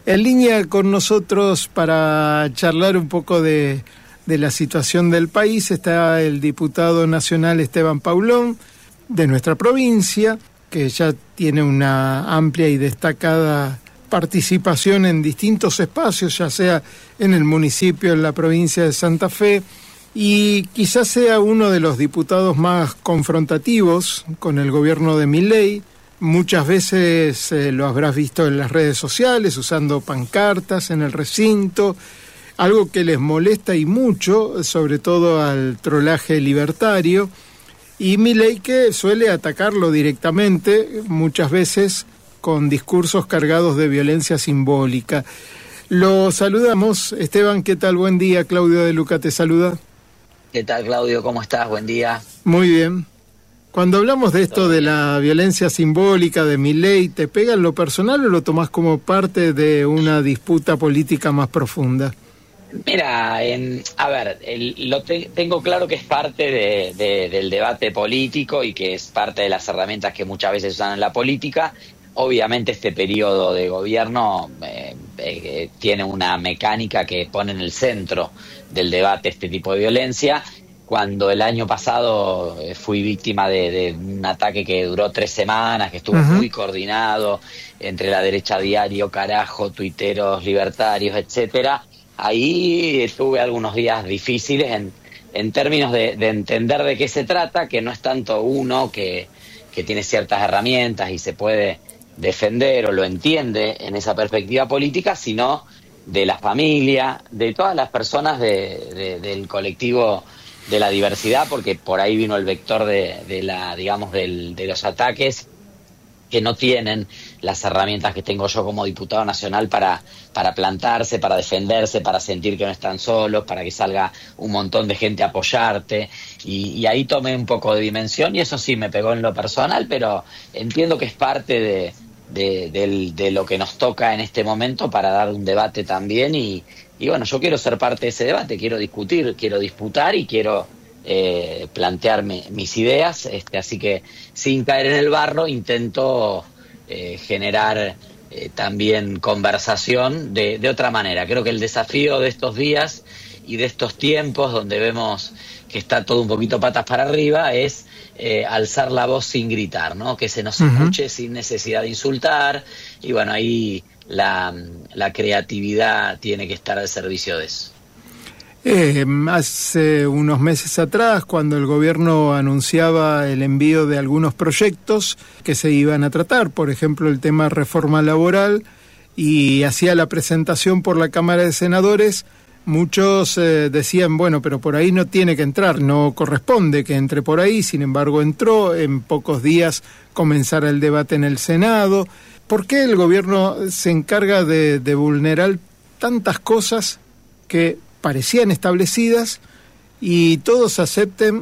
En línea con nosotros para charlar un poco de la situación del país está el diputado nacional Esteban Paulón, de nuestra provincia, que ya tiene una amplia y destacada participación en distintos espacios, ya sea en el municipio, en la provincia de Santa Fe, y quizás sea uno de los diputados más confrontativos con el gobierno de Milei. Muchas veces lo habrás visto en las redes sociales, usando pancartas en el recinto, algo que les molesta y mucho, sobre todo al trolaje libertario, y Milei que suele atacarlo directamente, muchas veces con discursos cargados de violencia simbólica. Lo saludamos. Esteban, ¿qué tal? Buen día. Claudio de Luca te saluda. ¿Qué tal, Claudio? ¿Cómo estás? Buen día. Muy bien. Cuando hablamos de esto de la violencia simbólica de Milei, ¿te pega en lo personal o lo tomás como parte de una disputa política más profunda? Mira, tengo claro que es parte del debate político y que es parte de las herramientas que muchas veces usan en la política. Obviamente este periodo de gobierno tiene una mecánica que pone en el centro del debate este tipo de violencia. Cuando el año pasado fui víctima de un ataque que duró 3 semanas, que estuvo muy coordinado entre la derecha diario, carajo, tuiteros libertarios, etcétera, ahí tuve algunos días difíciles en términos de entender de qué se trata, que no es tanto uno que tiene ciertas herramientas y se puede defender o lo entiende en esa perspectiva política, sino de la familia, de todas las personas del colectivo de la diversidad, porque por ahí vino el vector de los ataques, que no tienen las herramientas que tengo yo como diputado nacional para plantarse, para defenderse, para sentir que no están solos, para que salga un montón de gente a apoyarte, y ahí tomé un poco de dimensión, y eso sí me pegó en lo personal, pero entiendo que es parte de lo que nos toca en este momento para dar un debate también, y bueno, yo quiero ser parte de ese debate, quiero discutir, quiero disputar y quiero plantear mis ideas, así que sin caer en el barro intento generar también conversación de otra manera. Creo que el desafío de estos días y de estos tiempos donde vemos que está todo un poquito patas para arriba es alzar la voz sin gritar, ¿no? Que se nos escuche sin necesidad de insultar, y bueno, ahí la creatividad tiene que estar al servicio de eso. Hace unos meses atrás, cuando el gobierno anunciaba el envío de algunos proyectos que se iban a tratar, por ejemplo el tema reforma laboral, y hacía la presentación por la Cámara de Senadores, muchos decían, bueno, pero por ahí no tiene que entrar, no corresponde que entre por ahí. Sin embargo entró, en pocos días comenzara el debate en el Senado. ¿Por qué el gobierno se encarga de vulnerar tantas cosas que parecían establecidas y todos acepten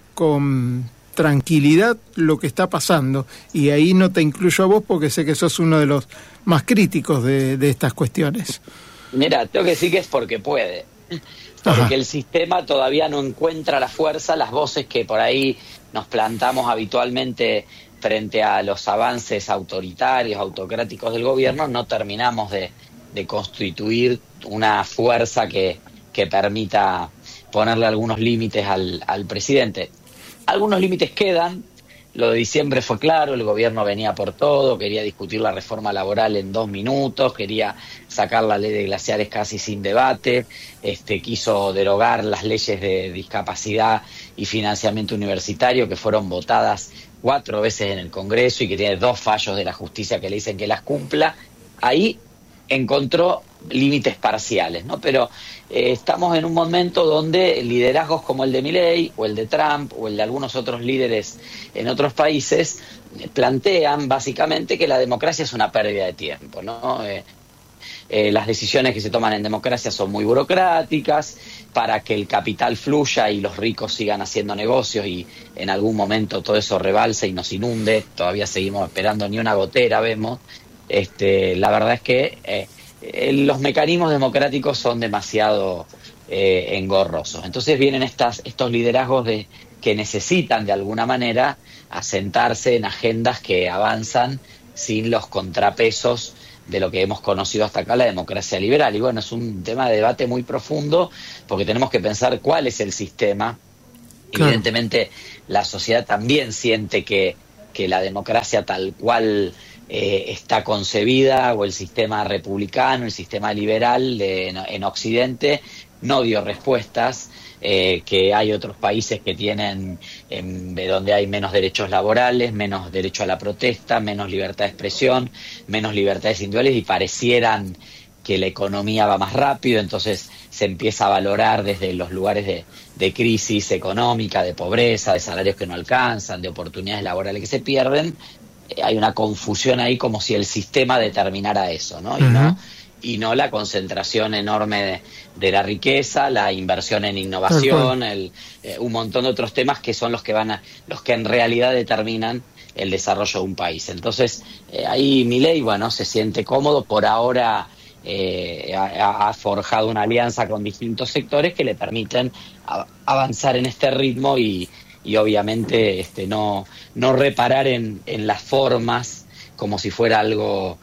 con tranquilidad lo que está pasando? Y ahí no te incluyo a vos porque sé que sos uno de los más críticos de estas cuestiones. Mira, tengo que decir que es porque puede, porque el sistema todavía no encuentra la fuerza, las voces que por ahí nos plantamos habitualmente frente a los avances autoritarios, autocráticos del gobierno, no terminamos de constituir una fuerza que permita ponerle algunos límites al presidente. Algunos límites quedan. Lo de diciembre fue claro, el gobierno venía por todo, quería discutir la reforma laboral en 2 minutos, quería sacar la ley de glaciares casi sin debate, quiso derogar las leyes de discapacidad y financiamiento universitario que fueron votadas 4 veces en el Congreso y que tiene 2 fallos de la justicia que le dicen que las cumpla. Ahí encontró límites parciales, ¿no? Pero estamos en un momento donde liderazgos como el de Milei o el de Trump o el de algunos otros líderes en otros países plantean básicamente que la democracia es una pérdida de tiempo, ¿no? Las decisiones que se toman en democracia son muy burocráticas para que el capital fluya y los ricos sigan haciendo negocios y en algún momento todo eso rebalse y nos inunde. Todavía seguimos esperando ni una gotera, vemos. La verdad es que los mecanismos democráticos son demasiado engorrosos. Entonces vienen estos liderazgos que necesitan de alguna manera asentarse en agendas que avanzan sin los contrapesos de lo que hemos conocido hasta acá, la democracia liberal. Y bueno, es un tema de debate muy profundo, porque tenemos que pensar cuál es el sistema. Claro. Evidentemente, la sociedad también siente que la democracia tal cual está concebida, o el sistema republicano, el sistema liberal en Occidente, no dio respuestas, que hay otros países que tienen, donde hay menos derechos laborales, menos derecho a la protesta, menos libertad de expresión, menos libertades individuales, y parecieran que la economía va más rápido, entonces se empieza a valorar desde los lugares de crisis económica, de pobreza, de salarios que no alcanzan, de oportunidades laborales que se pierden. Hay una confusión ahí, como si el sistema determinara eso, ¿no? Uh-huh. Y no la concentración enorme de la riqueza, la inversión en innovación, un montón de otros temas que son los que en realidad determinan el desarrollo de un país. Entonces, ahí Milei, bueno, se siente cómodo. Por ahora ha forjado una alianza con distintos sectores que le permiten avanzar en este ritmo y obviamente no reparar en las formas como si fuera algo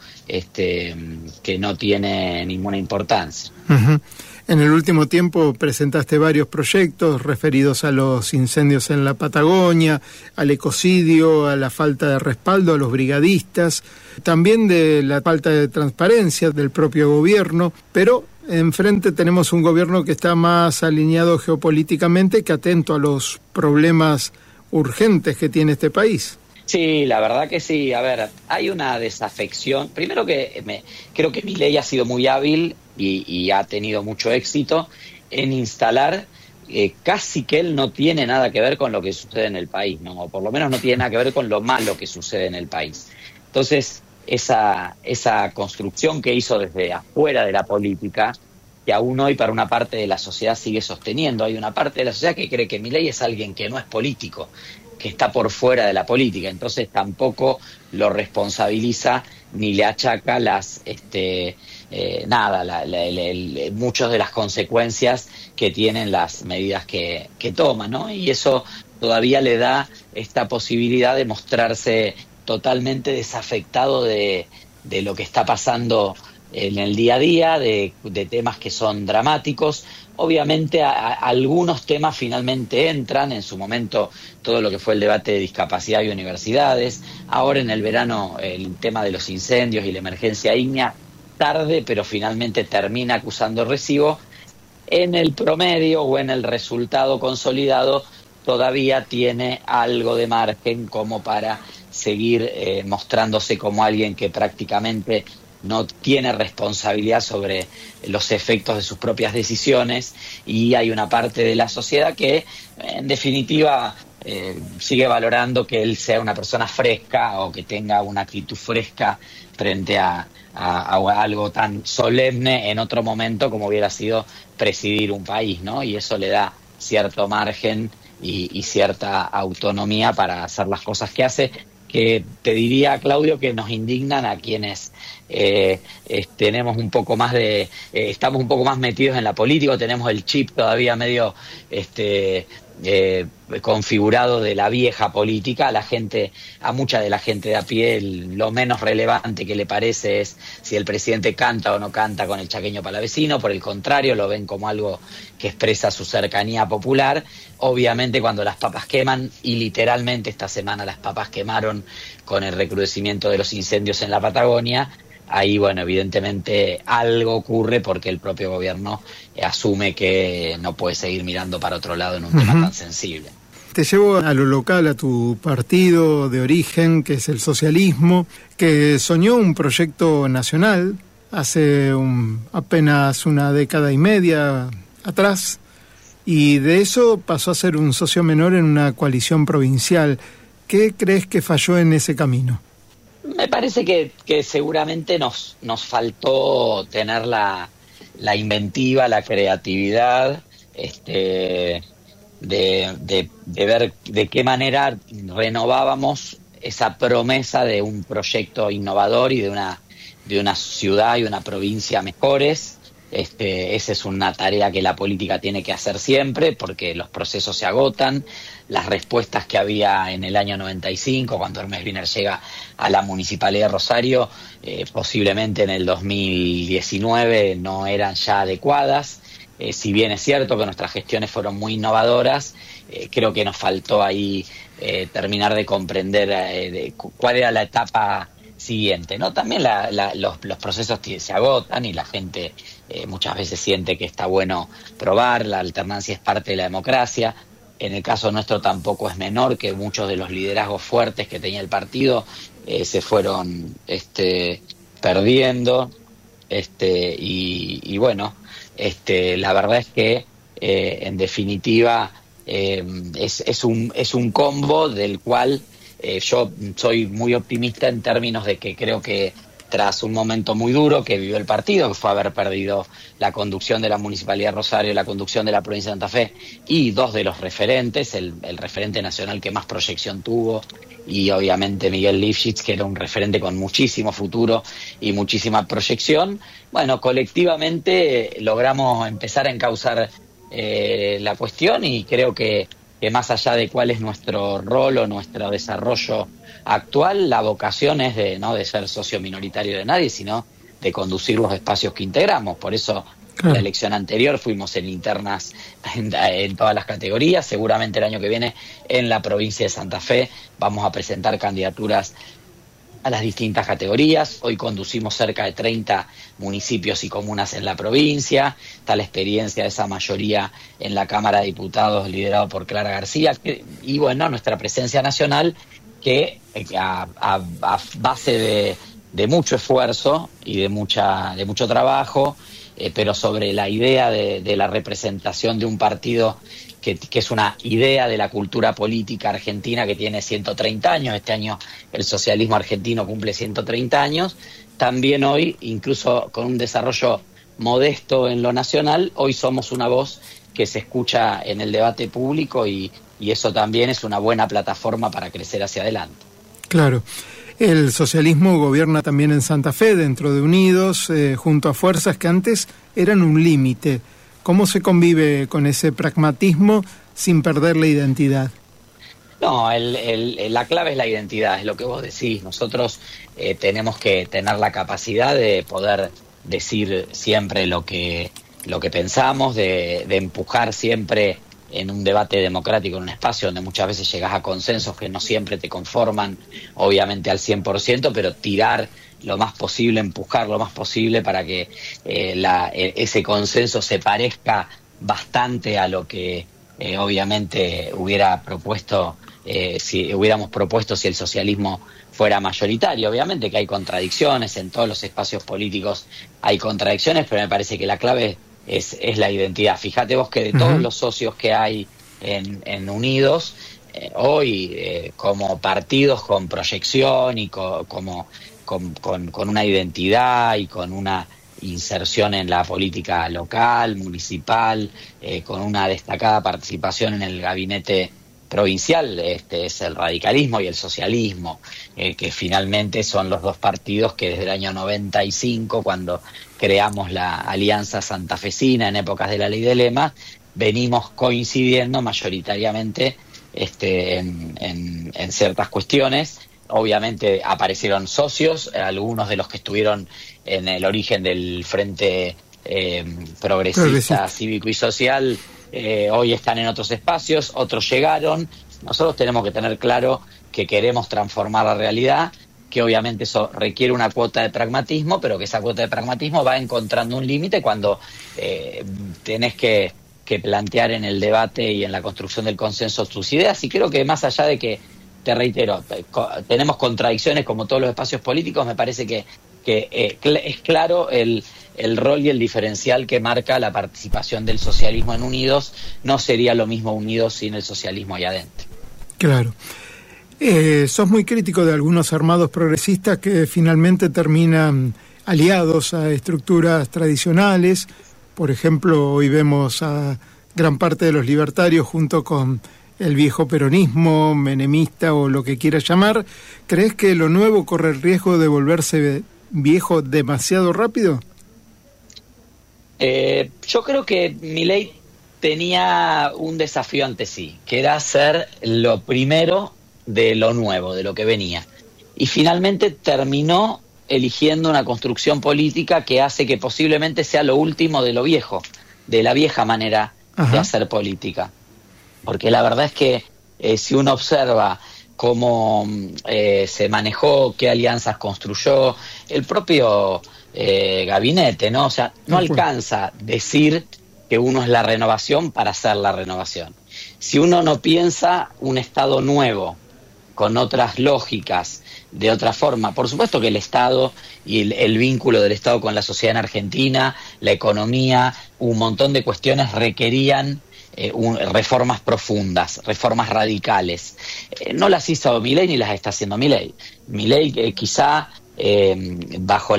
que no tiene ninguna importancia. Uh-huh. En el último tiempo presentaste varios proyectos referidos a los incendios en la Patagonia, al ecocidio, a la falta de respaldo a los brigadistas, también de la falta de transparencia del propio gobierno, pero enfrente tenemos un gobierno que está más alineado geopolíticamente que atento a los problemas urgentes que tiene este país. Sí, la verdad que sí. A ver, hay una desafección. Primero creo que Milei ha sido muy hábil y ha tenido mucho éxito en instalar casi que él no tiene nada que ver con lo que sucede en el país, ¿no? O por lo menos no tiene nada que ver con lo malo que sucede en el país. Entonces, esa construcción que hizo desde afuera de la política, que aún hoy para una parte de la sociedad sigue sosteniendo. Hay una parte de la sociedad que cree que Milei es alguien que no es político, que está por fuera de la política, entonces tampoco lo responsabiliza ni le achaca muchas de las consecuencias que tienen las medidas que toma, ¿no? Y eso todavía le da esta posibilidad de mostrarse totalmente desafectado de lo que está pasando en el día a día, de temas que son dramáticos. Obviamente algunos temas finalmente entran, en su momento todo lo que fue el debate de discapacidad y universidades, ahora en el verano el tema de los incendios y la emergencia ígnea, tarde pero finalmente termina acusando recibo. En el promedio o en el resultado consolidado todavía tiene algo de margen como para seguir mostrándose como alguien que prácticamente no tiene responsabilidad sobre los efectos de sus propias decisiones, y hay una parte de la sociedad que, en definitiva, sigue valorando que él sea una persona fresca o que tenga una actitud fresca frente a algo tan solemne en otro momento como hubiera sido presidir un país, ¿no? Y eso le da cierto margen y cierta autonomía para hacer las cosas que hace, que te diría, Claudio, que nos indignan a quienes tenemos un poco más estamos un poco más metidos en la política, tenemos el chip todavía medio configurado de la vieja política. A mucha de la gente de a pie, lo menos relevante que le parece es si el presidente canta o no canta con el chaqueño palavecino. Por el contrario, lo ven como algo que expresa su cercanía popular. Obviamente, cuando las papas queman, y literalmente esta semana las papas quemaron con el recrudecimiento de los incendios en la Patagonia, ahí, bueno, evidentemente algo ocurre, porque el propio gobierno asume que no puede seguir mirando para otro lado en un tema tan sensible. Te llevo a lo local, a tu partido de origen, que es el socialismo, que soñó un proyecto nacional hace apenas una década y media atrás, y de eso pasó a ser un socio menor en una coalición provincial. ¿Qué crees que falló en ese camino? Me parece que seguramente nos faltó tener la inventiva, la creatividad, de ver de qué manera renovábamos esa promesa de un proyecto innovador y de una ciudad y una provincia mejores. Esa es una tarea que la política tiene que hacer siempre, porque los procesos se agotan. Las respuestas que había en el año 95, cuando Hermes Wiener llega a la Municipalidad de Rosario, posiblemente en el 2019 no eran ya adecuadas. Si bien es cierto que nuestras gestiones fueron muy innovadoras, creo que nos faltó ahí terminar de comprender cuál era la etapa siguiente, ¿no? También los procesos se agotan y la gente muchas veces siente que está bueno probar, la alternancia es parte de la democracia. En el caso nuestro tampoco es menor, que muchos de los liderazgos fuertes que tenía el partido se fueron perdiendo, y bueno, la verdad es que en definitiva es un combo del cual yo soy muy optimista en términos de que creo que tras un momento muy duro que vivió el partido, que fue haber perdido la conducción de la Municipalidad de Rosario, la conducción de la provincia de Santa Fe, y dos de los referentes, el referente nacional que más proyección tuvo, y obviamente Miguel Lifschitz, que era un referente con muchísimo futuro y muchísima proyección. Bueno, colectivamente logramos empezar a encauzar la cuestión, y creo que más allá de cuál es nuestro rol o nuestro desarrollo actual, la vocación es no de ser socio minoritario de nadie, sino de conducir los espacios que integramos. Por eso, claro, la elección anterior fuimos en internas en todas las categorías. Seguramente el año que viene en la provincia de Santa Fe vamos a presentar candidaturas a las distintas categorías. Hoy conducimos cerca de 30 municipios y comunas en la provincia. Está la experiencia de esa mayoría en la Cámara de Diputados, liderado por Clara García. Y bueno, nuestra presencia nacional, que a base de mucho esfuerzo y de mucho trabajo, pero sobre la idea de la representación de un partido que es una idea de la cultura política argentina que tiene 130 años. Este año el socialismo argentino cumple 130 años. También hoy, incluso con un desarrollo modesto en lo nacional, hoy somos una voz que se escucha en el debate público, y eso también es una buena plataforma para crecer hacia adelante. Claro. El socialismo gobierna también en Santa Fe, dentro de Unidos, junto a fuerzas que antes eran un límite. ¿Cómo se convive con ese pragmatismo sin perder la identidad? No, la clave es la identidad, es lo que vos decís. Nosotros tenemos que tener la capacidad de poder decir siempre lo que pensamos, de empujar siempre en un debate democrático, en un espacio donde muchas veces llegás a consensos que no siempre te conforman, obviamente al 100%, pero tirar lo más posible, empujar lo más posible para que ese consenso se parezca bastante a lo que obviamente hubiéramos propuesto si el socialismo fuera mayoritario. Obviamente que hay contradicciones, en todos los espacios políticos hay contradicciones, pero me parece que la clave es la identidad. Fíjate vos que de todos los socios que hay en Unidos, hoy como partidos con proyección y con una identidad y con una inserción en la política local, municipal, con una destacada participación en el gabinete provincial, es el radicalismo y el socialismo, que finalmente son los dos partidos que desde el año 95, cuando creamos la Alianza Santafesina en épocas de la Ley de Lema, venimos coincidiendo mayoritariamente en ciertas cuestiones. Obviamente aparecieron socios, algunos de los que estuvieron en el origen del Frente Progresista Cívico y Social, hoy están en otros espacios, otros llegaron. Nosotros tenemos que tener claro que queremos transformar la realidad, que obviamente eso requiere una cuota de pragmatismo, pero que esa cuota de pragmatismo va encontrando un límite cuando tenés que plantear en el debate y en la construcción del consenso tus ideas. Y creo que más allá de que, te reitero, tenemos contradicciones como todos los espacios políticos, me parece que es claro el rol y el diferencial que marca la participación del socialismo en Unidos. No sería lo mismo Unidos sin el socialismo allá adentro. Claro. Sos muy crítico de algunos armados progresistas que finalmente terminan aliados a estructuras tradicionales. Por ejemplo, hoy vemos a gran parte de los libertarios junto con el viejo peronismo, menemista o lo que quieras llamar. ¿Crees que lo nuevo corre el riesgo de volverse viejo demasiado rápido? Yo creo que Milei tenía un desafío ante sí, que era hacer lo primero de lo nuevo, de lo que venía. Y finalmente terminó eligiendo una construcción política que hace que posiblemente sea lo último de lo viejo, de la vieja manera de hacer política. Porque la verdad es que si uno observa cómo se manejó, qué alianzas construyó, el propio gabinete, ¿no? O sea, no alcanza decir que uno es la renovación para hacer la renovación. Si uno no piensa un Estado nuevo, con otras lógicas, de otra forma, por supuesto que el Estado y el vínculo del Estado con la sociedad en Argentina, la economía, un montón de cuestiones requerían reformas profundas, reformas radicales. No las hizo Milei ni las está haciendo Milei. Milei quizá bajo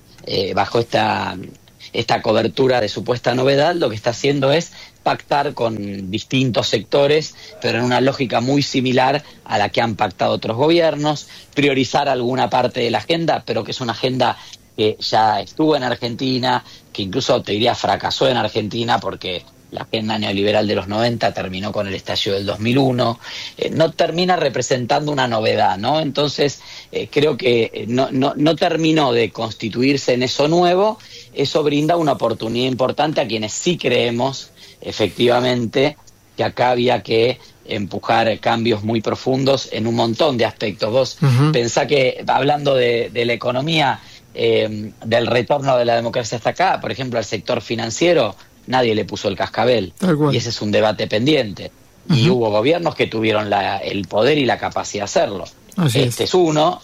esta cobertura de supuesta novedad, lo que está haciendo es pactar con distintos sectores, pero en una lógica muy similar a la que han pactado otros gobiernos, priorizar alguna parte de la agenda, pero que es una agenda que ya estuvo en Argentina, que incluso te diría fracasó en Argentina porque la agenda neoliberal de los 90 terminó con el estallido del 2001, no termina representando una novedad, ¿no? Entonces creo que no terminó de constituirse en eso nuevo. Eso brinda una oportunidad importante a quienes sí creemos efectivamente que acá había que empujar cambios muy profundos en un montón de aspectos. Vos pensá que, hablando de la economía, del retorno de la democracia hasta acá, por ejemplo, al sector financiero, nadie le puso el cascabel, y ese es un debate pendiente. Y hubo gobiernos que tuvieron el poder y la capacidad de hacerlo. Este es uno,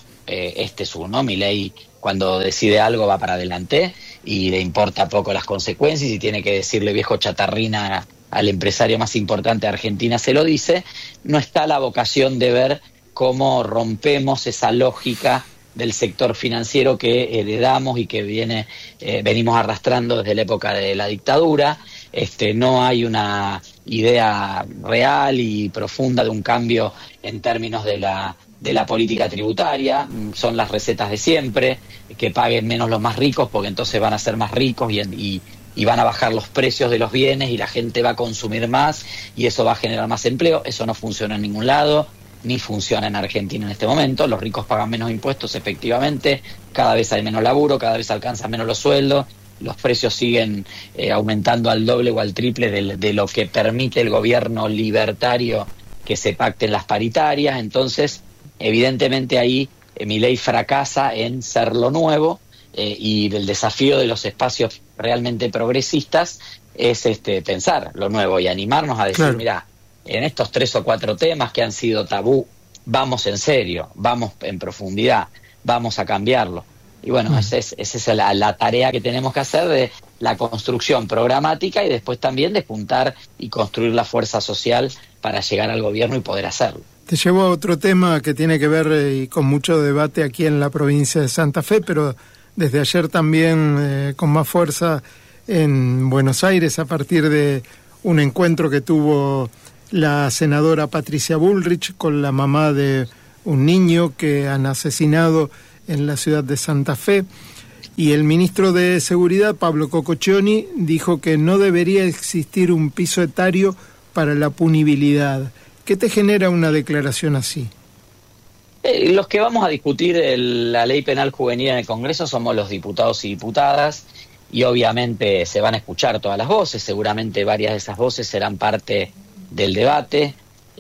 Milei cuando decide algo va para adelante y le importa poco las consecuencias, y tiene que decirle viejo chatarrina al empresario más importante de Argentina, se lo dice. No está la vocación de ver cómo rompemos esa lógica del sector financiero que heredamos y que venimos arrastrando desde la época de la dictadura. No hay una idea real y profunda de un cambio en términos de la política tributaria. Son las recetas de siempre, que paguen menos los más ricos porque entonces van a ser más ricos y van a bajar los precios de los bienes y la gente va a consumir más y eso va a generar más empleo. Eso no funciona en ningún lado, ni funciona en Argentina en este momento. Los ricos pagan menos impuestos, efectivamente, cada vez hay menos laburo, cada vez alcanzan menos los sueldos, los precios siguen aumentando al doble o al triple de lo que permite el gobierno libertario que se pacten las paritarias. Entonces, evidentemente ahí Milei fracasa en ser lo nuevo, y el desafío de los espacios realmente progresistas es pensar lo nuevo y animarnos a decir, mira, en estos 3 o 4 temas que han sido tabú, vamos en serio, vamos en profundidad, vamos a cambiarlo. Y bueno, esa es la tarea que tenemos que hacer, de la construcción programática y después también de juntar y construir la fuerza social para llegar al gobierno y poder hacerlo. Te llevo a otro tema que tiene que ver y con mucho debate aquí en la provincia de Santa Fe, pero desde ayer también con más fuerza en Buenos Aires, a partir de un encuentro que tuvo la senadora Patricia Bullrich con la mamá de un niño que han asesinado en la ciudad de Santa Fe, y el ministro de Seguridad, Pablo Cococcioni, dijo que no debería existir un piso etario para la punibilidad. ¿Qué te genera una declaración así? Los que vamos a discutir la ley penal juvenil en el Congreso somos los diputados y diputadas, y obviamente se van a escuchar todas las voces, seguramente varias de esas voces serán parte del debate.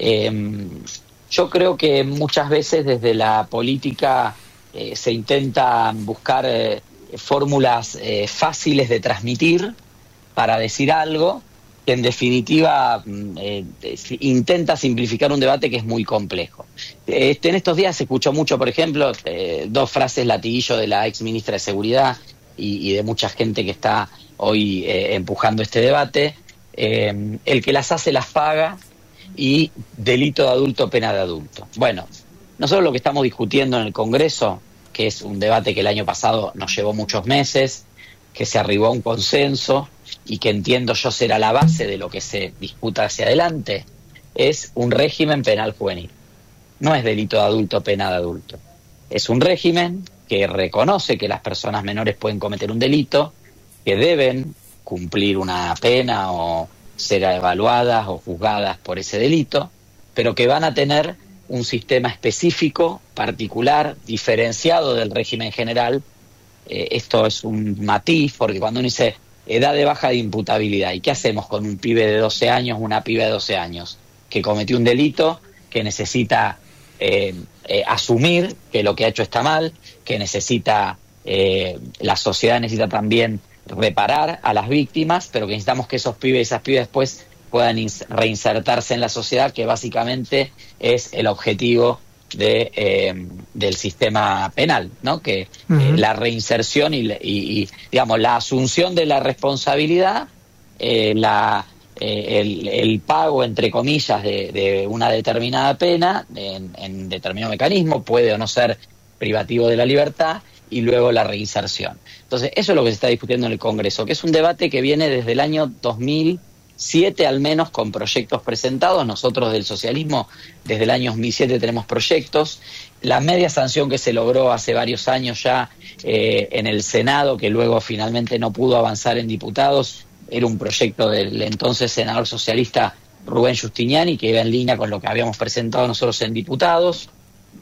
Yo creo que muchas veces desde la política se intenta buscar fórmulas fáciles de transmitir para decir algo que en definitiva intenta simplificar un debate que es muy complejo. En estos días se escuchó mucho, por ejemplo, 2 frases latiguillo de la ex ministra de Seguridad y de mucha gente que está hoy empujando este debate. El que las hace las paga, y delito de adulto, pena de adulto. Bueno, nosotros lo que estamos discutiendo en el Congreso, que es un debate que el año pasado nos llevó muchos meses, que se arribó a un consenso y que entiendo yo será la base de lo que se discuta hacia adelante, es un régimen penal juvenil. No es delito de adulto, pena de adulto. Es un régimen que reconoce que las personas menores pueden cometer un delito, que deben cumplir una pena o ser evaluadas o juzgadas por ese delito, pero que van a tener un sistema específico, particular, diferenciado del régimen general. Esto es un matiz, porque cuando uno dice edad de baja de imputabilidad, ¿y qué hacemos con un pibe de 12 años, una piba de 12 años, que cometió un delito, que necesita asumir que lo que ha hecho está mal, que necesita, la sociedad necesita también reparar a las víctimas, pero que necesitamos que esos pibes y esas pibas después puedan reinsertarse en la sociedad, que básicamente es el objetivo del sistema penal, ¿no? Que la reinserción y digamos la asunción de la responsabilidad, el pago, entre comillas, de una determinada pena en determinado mecanismo, puede o no ser privativo de la libertad, y luego la reinserción. Entonces, eso es lo que se está discutiendo en el Congreso, que es un debate que viene desde el año 2007 al menos, con proyectos presentados. Nosotros del socialismo desde el año 2007 tenemos proyectos. La media sanción que se logró hace varios años ya en el Senado, que luego finalmente no pudo avanzar en diputados, era un proyecto del entonces senador socialista Rubén Giustiniani, que iba en línea con lo que habíamos presentado nosotros en diputados.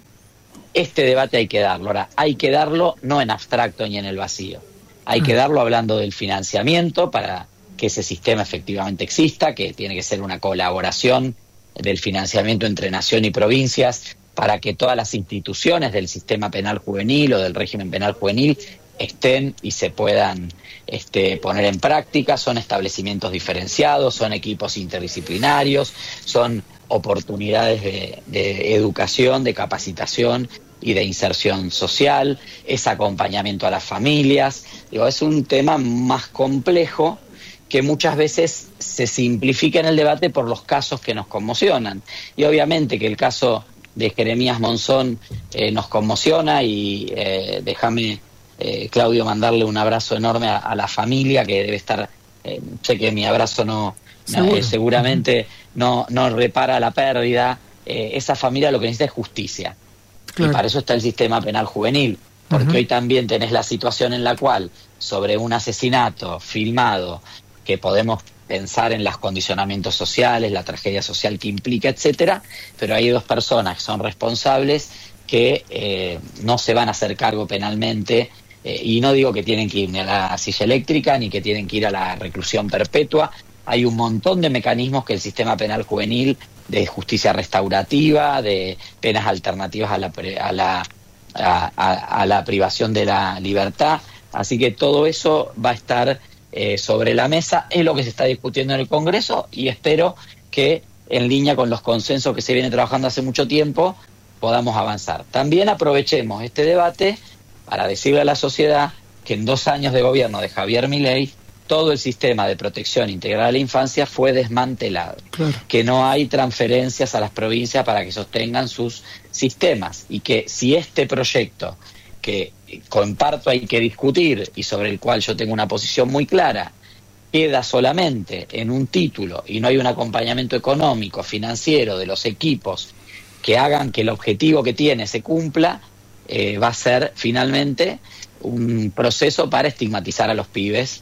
Este debate hay que darlo. Ahora, hay que darlo no en abstracto ni en el vacío. Hay que darlo hablando del financiamiento para que ese sistema efectivamente exista, que tiene que ser una colaboración del financiamiento entre nación y provincias, para que todas las instituciones del sistema penal juvenil o del régimen penal juvenil estén y se puedan poner en práctica. Son establecimientos diferenciados, son equipos interdisciplinarios, son oportunidades de educación, de capacitación y de inserción social, es acompañamiento a las familias. Es un tema más complejo que muchas veces se simplifica en el debate por los casos que nos conmocionan. Y obviamente que el caso de Jeremías Monzón nos conmociona, y déjame, Claudio, mandarle un abrazo enorme a la familia, que debe estar, sé que mi abrazo seguramente no repara la pérdida. Esa familia lo que necesita es justicia. Claro. Y para eso está el sistema penal juvenil, porque hoy también tenés la situación en la cual sobre un asesinato filmado, que podemos pensar en los condicionamientos sociales, la tragedia social que implica, etcétera, pero hay dos personas que son responsables que no se van a hacer cargo penalmente, y no digo que tienen que ir ni a la silla eléctrica ni que tienen que ir a la reclusión perpetua. Hay un montón de mecanismos que el sistema penal juvenil, de justicia restaurativa, de penas alternativas a la privación de la libertad. Así que todo eso va a estar sobre la mesa, es lo que se está discutiendo en el Congreso, y espero que en línea con los consensos que se vienen trabajando hace mucho tiempo podamos avanzar. También aprovechemos este debate para decirle a la sociedad que en 2 años de gobierno de Javier Milei todo el sistema de protección integral a la infancia fue desmantelado. Claro. Que no hay transferencias a las provincias para que sostengan sus sistemas, y que si este proyecto, que comparto hay que discutir y sobre el cual yo tengo una posición muy clara, queda solamente en un título y no hay un acompañamiento económico, financiero de los equipos que hagan que el objetivo que tiene se cumpla, va a ser finalmente un proceso para estigmatizar a los pibes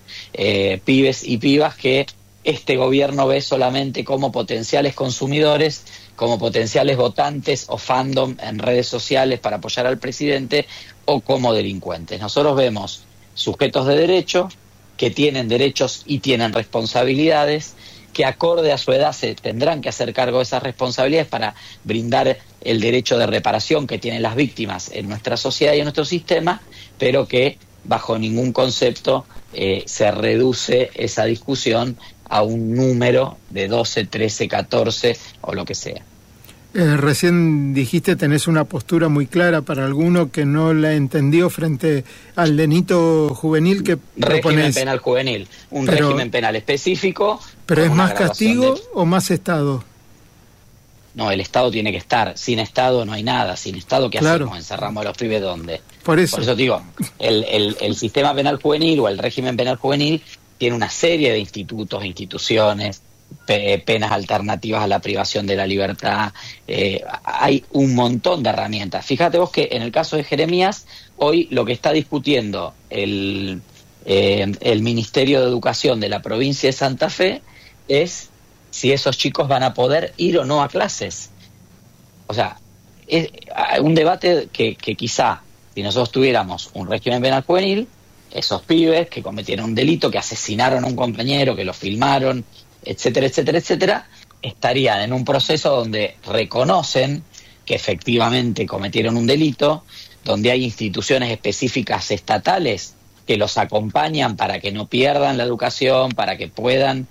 y pibas que este gobierno ve solamente como potenciales consumidores, como potenciales votantes o fandom en redes sociales para apoyar al presidente, o como delincuentes. Nosotros vemos sujetos de derecho que tienen derechos y tienen responsabilidades, que acorde a su edad se tendrán que hacer cargo de esas responsabilidades para brindar el derecho de reparación que tienen las víctimas en nuestra sociedad y en nuestro sistema, pero que bajo ningún concepto se reduce esa discusión a un número de 12, 13, 14 o lo que sea. Recién dijiste, tenés una postura muy clara para alguno que no la entendió frente al delito juvenil que proponés. Régimen penal juvenil, régimen penal específico. ¿Pero es más castigo o más Estado? No, el Estado tiene que estar. Sin Estado no hay nada. Sin Estado, ¿qué hacemos? ¿Encerramos a los pibes dónde? Por eso digo, el sistema penal juvenil o el régimen penal juvenil tiene una serie de institutos, instituciones, penas alternativas a la privación de la libertad. Hay un montón de herramientas. Fíjate vos que en el caso de Jeremías, hoy lo que está discutiendo el el Ministerio de Educación de la provincia de Santa Fe es si esos chicos van a poder ir o no a clases. O sea, es un debate que quizá, si nosotros tuviéramos un régimen penal juvenil, esos pibes que cometieron un delito, que asesinaron a un compañero, que lo filmaron, etcétera, etcétera, etcétera, estarían en un proceso donde reconocen que efectivamente cometieron un delito, donde hay instituciones específicas estatales que los acompañan para que no pierdan la educación, para que puedan,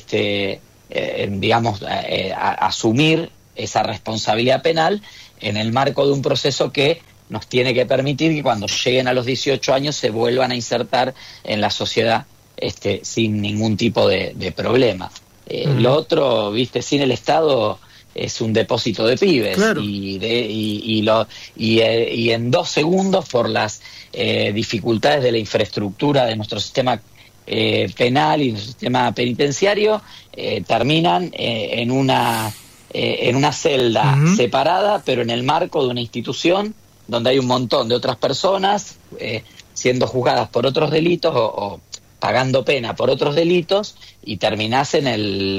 asumir esa responsabilidad penal en el marco de un proceso que nos tiene que permitir que cuando lleguen a los 18 años se vuelvan a insertar en la sociedad sin ningún tipo de problema. Lo otro, sin el Estado es un depósito de pibes. Claro. y en 2 segundos, por las dificultades de la infraestructura de nuestro sistema penal y nuestro sistema penitenciario, terminan en una celda separada, pero en el marco de una institución donde hay un montón de otras personas siendo juzgadas por otros delitos o pagando pena por otros delitos, y terminás en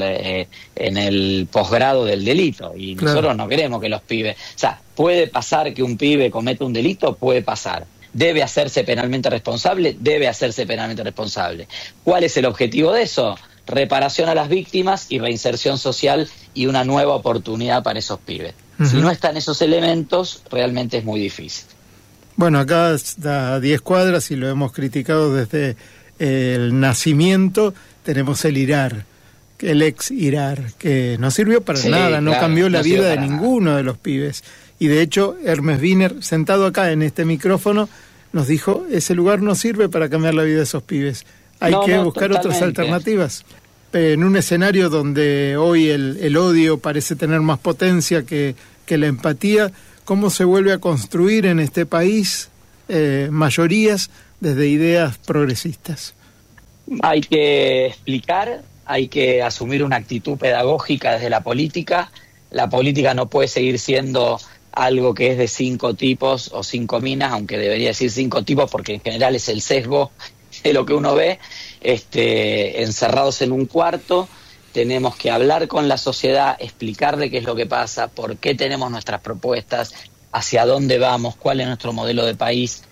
el posgrado del delito. Y claro, nosotros no queremos que los pibes... O sea, ¿puede pasar que un pibe cometa un delito? Puede pasar. ¿Debe hacerse penalmente responsable? Debe hacerse penalmente responsable. ¿Cuál es el objetivo de eso? Reparación a las víctimas y reinserción social y una nueva oportunidad para esos pibes. Si no están esos elementos, realmente es muy difícil. Bueno, acá a 10 cuadras, y lo hemos criticado desde el nacimiento, tenemos el IRAR, el ex IRAR, que no sirvió para nada, no cambió la vida de ninguno de los pibes. Y de hecho, Hermes Wiener, sentado acá en este micrófono, nos dijo, ese lugar no sirve para cambiar la vida de esos pibes. Hay que buscar otras alternativas. En un escenario donde hoy el odio parece tener más potencia que la empatía, ¿cómo se vuelve a construir en este país mayorías desde ideas progresistas? Hay que explicar, hay que asumir una actitud pedagógica desde la política. La política no puede seguir siendo algo que es de 5 tipos o 5 minas, aunque debería decir 5 tipos porque en general es el sesgo de lo que uno ve, encerrados en un cuarto. Tenemos que hablar con la sociedad, explicarle qué es lo que pasa, por qué tenemos nuestras propuestas, hacia dónde vamos, cuál es nuestro modelo de país.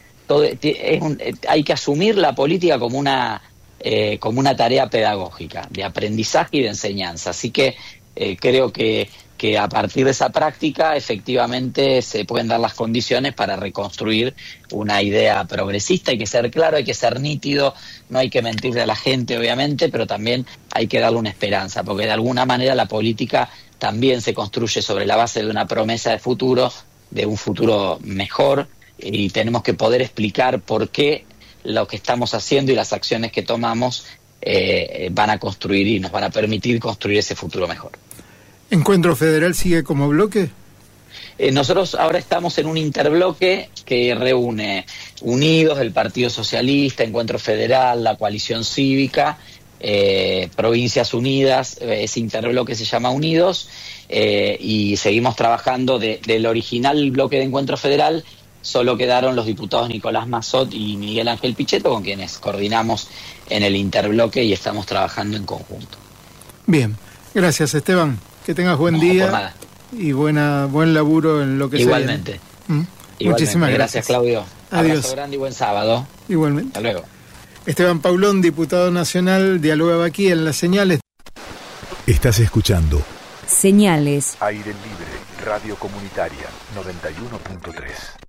Hay que asumir la política como una tarea pedagógica, de aprendizaje y de enseñanza. Así que creo que a partir de esa práctica efectivamente se pueden dar las condiciones para reconstruir una idea progresista. Hay que ser claro, hay que ser nítido, no hay que mentirle a la gente obviamente, pero también hay que darle una esperanza, porque de alguna manera la política también se construye sobre la base de una promesa de futuro, de un futuro mejor, y tenemos que poder explicar por qué lo que estamos haciendo y las acciones que tomamos van a construir y nos van a permitir construir ese futuro mejor. ¿Encuentro Federal sigue como bloque? Nosotros ahora estamos en un interbloque que reúne Unidos, el Partido Socialista, Encuentro Federal, la Coalición Cívica, Provincias Unidas. Ese interbloque se llama Unidos, y seguimos trabajando del original bloque de Encuentro Federal. Solo quedaron los diputados Nicolás Massot y Miguel Ángel Pichetto, con quienes coordinamos en el interbloque y estamos trabajando en conjunto. Bien, gracias Esteban, que tengas buen día y buen laburo en lo que sea. Igualmente. Muchísimas gracias. Claudio. Adiós. Abrazo grande y buen sábado. Igualmente. Hasta luego. Esteban Paulón, diputado nacional, dialogaba aquí en Las Señales. Estás escuchando Señales. Aire Libre, Radio Comunitaria 91.3.